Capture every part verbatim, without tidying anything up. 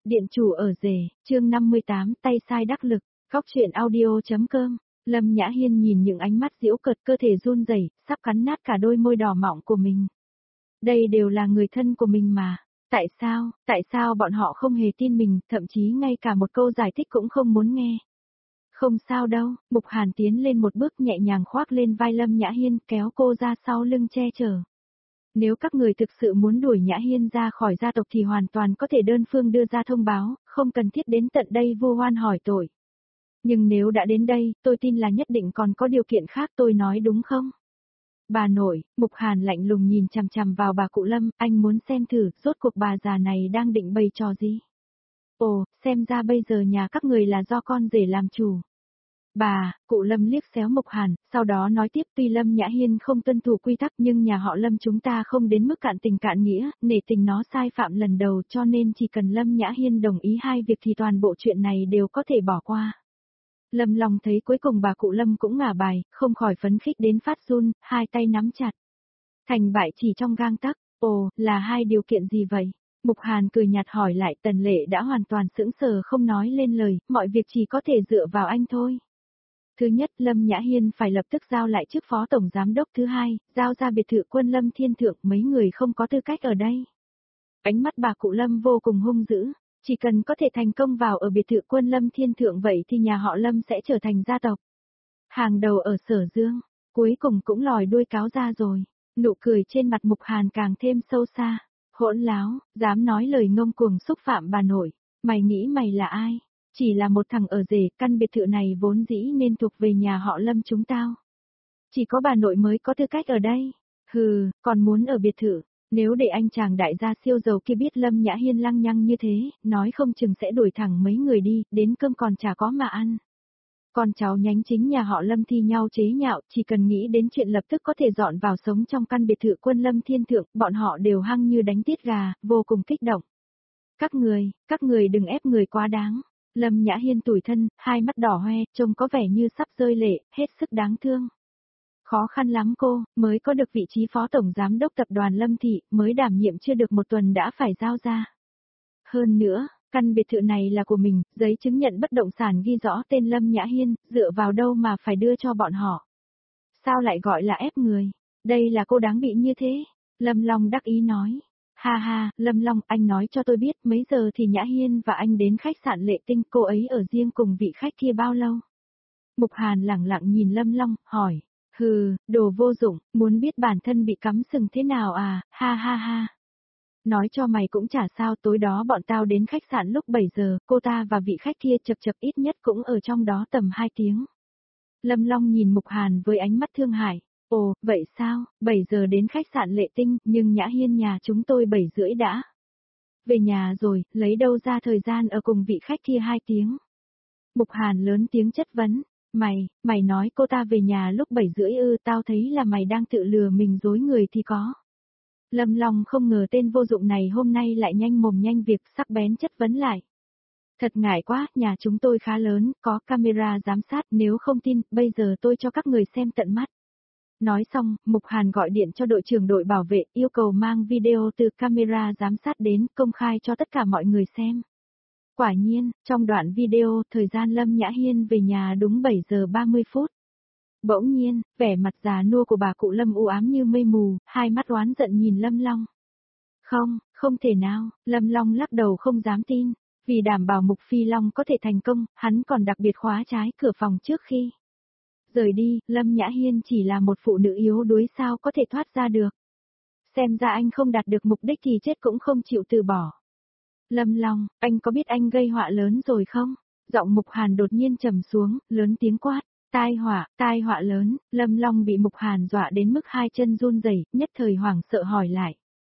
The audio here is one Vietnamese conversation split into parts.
Điện chủ ở rể, chương năm mươi tám, tay sai đắc lực, góc truyện audio.com. Lâm Nhã Hiên nhìn những ánh mắt giễu cợt, cơ thể run rẩy, sắp cắn nát cả đôi môi đỏ mọng của mình. Đây đều là người thân của mình mà. Tại sao, tại sao bọn họ không hề tin mình, thậm chí ngay cả một câu giải thích cũng không muốn nghe. Không sao đâu, Mục Hàn tiến lên một bước nhẹ nhàng khoác lên vai Lâm Nhã Hiên, kéo cô ra sau lưng che chở. Nếu các người thực sự muốn đuổi Nhã Hiên ra khỏi gia tộc thì hoàn toàn có thể đơn phương đưa ra thông báo, không cần thiết đến tận đây vu oan hỏi tội. Nhưng nếu đã đến đây, tôi tin là nhất định còn có điều kiện khác, tôi nói đúng không? Bà nội, Mục Hàn lạnh lùng nhìn chằm chằm vào bà cụ Lâm, anh muốn xem thử, rốt cuộc bà già này đang định bày trò gì? Ồ, xem ra bây giờ nhà các người là do con rể làm chủ. Bà, cụ Lâm liếc xéo Mục Hàn, sau đó nói tiếp, tuy Lâm Nhã Hiên không tuân thủ quy tắc nhưng nhà họ Lâm chúng ta không đến mức cạn tình cạn nghĩa, nể tình nó sai phạm lần đầu cho nên chỉ cần Lâm Nhã Hiên đồng ý hai việc thì toàn bộ chuyện này đều có thể bỏ qua. Lâm Long thấy cuối cùng bà cụ Lâm cũng ngả bài, không khỏi phấn khích đến phát run, hai tay nắm chặt. Thành bại chỉ trong gang tấc, ồ, là hai điều kiện gì vậy? Mục Hàn cười nhạt hỏi lại, Tần Lệ đã hoàn toàn sững sờ không nói lên lời, mọi việc chỉ có thể dựa vào anh thôi. Thứ nhất, Lâm Nhã Hiên phải lập tức giao lại chức phó tổng giám đốc. Thứ hai, giao ra biệt thự quân Lâm Thiên Thượng, mấy người không có tư cách ở đây. Ánh mắt bà cụ Lâm vô cùng hung dữ, chỉ cần có thể thành công vào ở biệt thự quân Lâm Thiên Thượng vậy thì nhà họ Lâm sẽ trở thành gia tộc hàng đầu ở Sở Dương, cuối cùng cũng lòi đuôi cáo ra rồi. Nụ cười trên mặt Mục Hàn càng thêm sâu xa. Hỗn láo, dám nói lời ngông cuồng xúc phạm bà nội, mày nghĩ mày là ai? Chỉ là một thằng ở rể, căn biệt thự này vốn dĩ nên thuộc về nhà họ Lâm chúng tao. Chỉ có bà nội mới có tư cách ở đây. Hừ, còn muốn ở biệt thự, nếu để anh chàng đại gia siêu giàu kia biết Lâm Nhã Hiên lăng nhăng như thế, nói không chừng sẽ đuổi thẳng mấy người đi, đến cơm còn chả có mà ăn. Con cháu nhánh chính nhà họ Lâm thi nhau chế nhạo, chỉ cần nghĩ đến chuyện lập tức có thể dọn vào sống trong căn biệt thự quân Lâm Thiên Thượng, bọn họ đều hăng như đánh tiết gà, vô cùng kích động. Các người, các người đừng ép người quá đáng. Lâm Nhã Hiên tủi thân, hai mắt đỏ hoe, trông có vẻ như sắp rơi lệ, hết sức đáng thương. Khó khăn lắm cô, mới có được vị trí phó tổng giám đốc tập đoàn Lâm Thị, mới đảm nhiệm chưa được một tuần đã phải giao ra. Hơn nữa, căn biệt thự này là của mình, giấy chứng nhận bất động sản ghi rõ tên Lâm Nhã Hiên, dựa vào đâu mà phải đưa cho bọn họ. Sao lại gọi là ép người? Đây là cô đáng bị như thế. Lâm Long đắc ý nói. Ha ha, Lâm Long, anh nói cho tôi biết mấy giờ thì Nhã Hiên và anh đến khách sạn Lệ Tinh, cô ấy ở riêng cùng vị khách kia bao lâu? Mục Hàn lẳng lặng nhìn Lâm Long, hỏi. Hừ, đồ vô dụng, muốn biết bản thân bị cắm sừng thế nào à, ha ha ha. Nói cho mày cũng chả sao, tối đó bọn tao đến khách sạn lúc bảy giờ, cô ta và vị khách kia chập chập ít nhất cũng ở trong đó tầm hai tiếng. Lâm Long nhìn Mục Hàn với ánh mắt thương hại. Ồ, vậy sao, bảy giờ đến khách sạn Lệ Tinh, nhưng Nhã Hiên nhà chúng tôi bảy rưỡi đã về nhà rồi, lấy đâu ra thời gian ở cùng vị khách kia hai tiếng. Mục Hàn lớn tiếng chất vấn, mày, mày nói cô ta về nhà lúc bảy rưỡi ư, tao thấy là mày đang tự lừa mình dối người thì có. Lâm Long không ngờ tên vô dụng này hôm nay lại nhanh mồm nhanh việc, sắc bén chất vấn lại. Thật ngại quá, nhà chúng tôi khá lớn, có camera giám sát, nếu không tin, bây giờ tôi cho các người xem tận mắt. Nói xong, Mục Hàn gọi điện cho đội trưởng đội bảo vệ, yêu cầu mang video từ camera giám sát đến, công khai cho tất cả mọi người xem. Quả nhiên, trong đoạn video, thời gian Lâm Nhã Hiên về nhà đúng bảy giờ ba mươi phút. Bỗng nhiên, vẻ mặt già nua của bà cụ Lâm u ám như mây mù, hai mắt oán giận nhìn Lâm Long. Không, không thể nào, Lâm Long lắc đầu không dám tin, vì đảm bảo Mục Phi Long có thể thành công, hắn còn đặc biệt khóa trái cửa phòng trước khi rời đi. Lâm Nhã Hiên chỉ là một phụ nữ yếu đuối sao có thể thoát ra được. Xem ra anh không đạt được mục đích thì chết cũng không chịu từ bỏ. Lâm Long, anh có biết anh gây họa lớn rồi không? Giọng Mục Hàn đột nhiên trầm xuống, lớn tiếng quát. Tai họa, tai họa lớn. Lâm Long bị Mục Hàn dọa đến mức hai chân run rẩy, nhất thời hoảng sợ hỏi lại.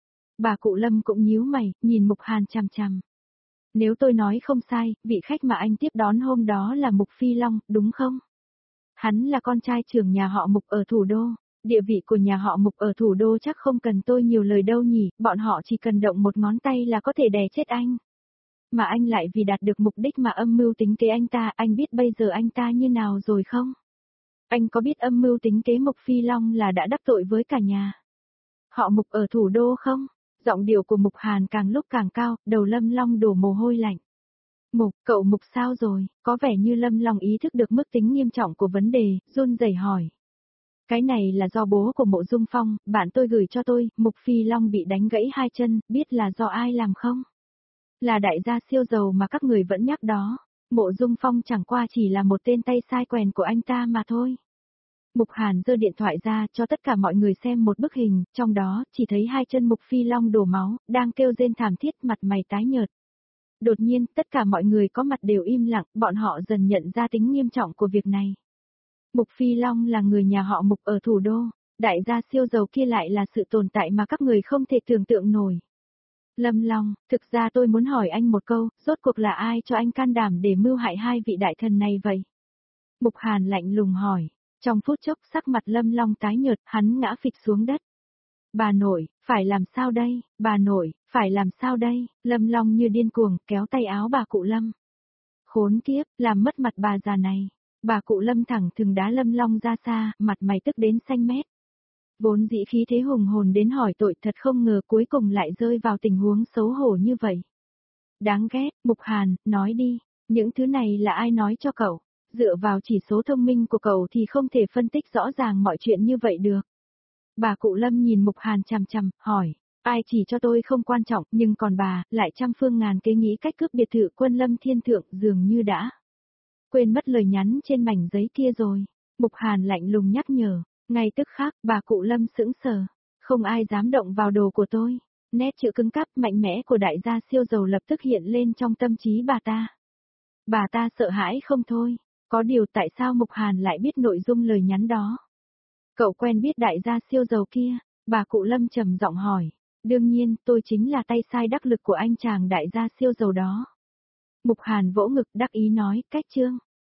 Bà cụ Lâm cũng nhíu mày, nhìn Mục Hàn chằm chằm. Nếu tôi nói không sai, vị khách mà anh tiếp đón hôm đó là Mục Phi Long, đúng không? Hắn là con trai trưởng nhà họ Mục ở thủ đô. Địa vị của nhà họ Mục ở thủ đô chắc không cần tôi nhiều lời đâu nhỉ, bọn họ chỉ cần động một ngón tay là có thể đè chết anh. Mà anh lại vì đạt được mục đích mà âm mưu tính kế anh ta, anh biết bây giờ anh ta như nào rồi không? Anh có biết âm mưu tính kế Mục Phi Long là đã đắc tội với cả nhà họ Mục ở thủ đô không? Giọng điệu của Mục Hàn càng lúc càng cao, đầu Lâm Long đổ mồ hôi lạnh. Mục, cậu Mục sao rồi, có vẻ như Lâm Long ý thức được mức tính nghiêm trọng của vấn đề, run rẩy hỏi. Cái này là do bố của Mộ Dung Phong, bạn tôi gửi cho tôi, Mục Phi Long bị đánh gãy hai chân, biết là do ai làm không? Là đại gia siêu giàu mà các người vẫn nhắc đó, Mộ Dung Phong chẳng qua chỉ là một tên tay sai quèn của anh ta mà thôi. Mục Hàn giơ điện thoại ra cho tất cả mọi người xem một bức hình, trong đó chỉ thấy hai chân Mục Phi Long đổ máu, đang kêu rên thảm thiết, mặt mày tái nhợt. Đột nhiên, tất cả mọi người có mặt đều im lặng, bọn họ dần nhận ra tính nghiêm trọng của việc này. Mục Phi Long là người nhà họ Mục ở thủ đô, đại gia siêu giàu kia lại là sự tồn tại mà các người không thể tưởng tượng nổi. Lâm Long, thực ra tôi muốn hỏi anh một câu, rốt cuộc là ai cho anh can đảm để mưu hại hai vị đại thần này vậy? Mục Hàn lạnh lùng hỏi, trong phút chốc sắc mặt Lâm Long tái nhợt, hắn ngã phịch xuống đất. Bà nội, phải làm sao đây, bà nội, phải làm sao đây, Lâm Long như điên cuồng, kéo tay áo bà cụ Lâm. Khốn kiếp, làm mất mặt bà già này. Bà cụ Lâm thẳng thừng đá Lâm Long ra xa, mặt mày tức đến xanh mét. Vốn dĩ khí thế hùng hồn đến hỏi tội, thật không ngờ cuối cùng lại rơi vào tình huống xấu hổ như vậy. Đáng ghét, Mục Hàn, nói đi, những thứ này là ai nói cho cậu? Dựa vào chỉ số thông minh của cậu thì không thể phân tích rõ ràng mọi chuyện như vậy được. Bà cụ Lâm nhìn Mục Hàn chằm chằm, hỏi, ai chỉ cho tôi không quan trọng, nhưng còn bà, lại trăm phương ngàn kế nghĩ cách cướp biệt thự Quân Lâm Thiên Thượng, dường như đã quên mất lời nhắn trên mảnh giấy kia rồi. Mục Hàn lạnh lùng nhắc nhở, ngay tức khắc, bà cụ Lâm sững sờ, không ai dám động vào đồ của tôi. Nét chữ cứng cáp mạnh mẽ của đại gia siêu giàu lập tức hiện lên trong tâm trí bà ta. Bà ta sợ hãi không thôi, có điều tại sao Mục Hàn lại biết nội dung lời nhắn đó? Cậu quen biết đại gia siêu giàu kia? Bà cụ Lâm trầm giọng hỏi. Đương nhiên, tôi chính là tay sai đắc lực của anh chàng đại gia siêu giàu đó. Mục Hàn vỗ ngực đắc ý nói, cách chương.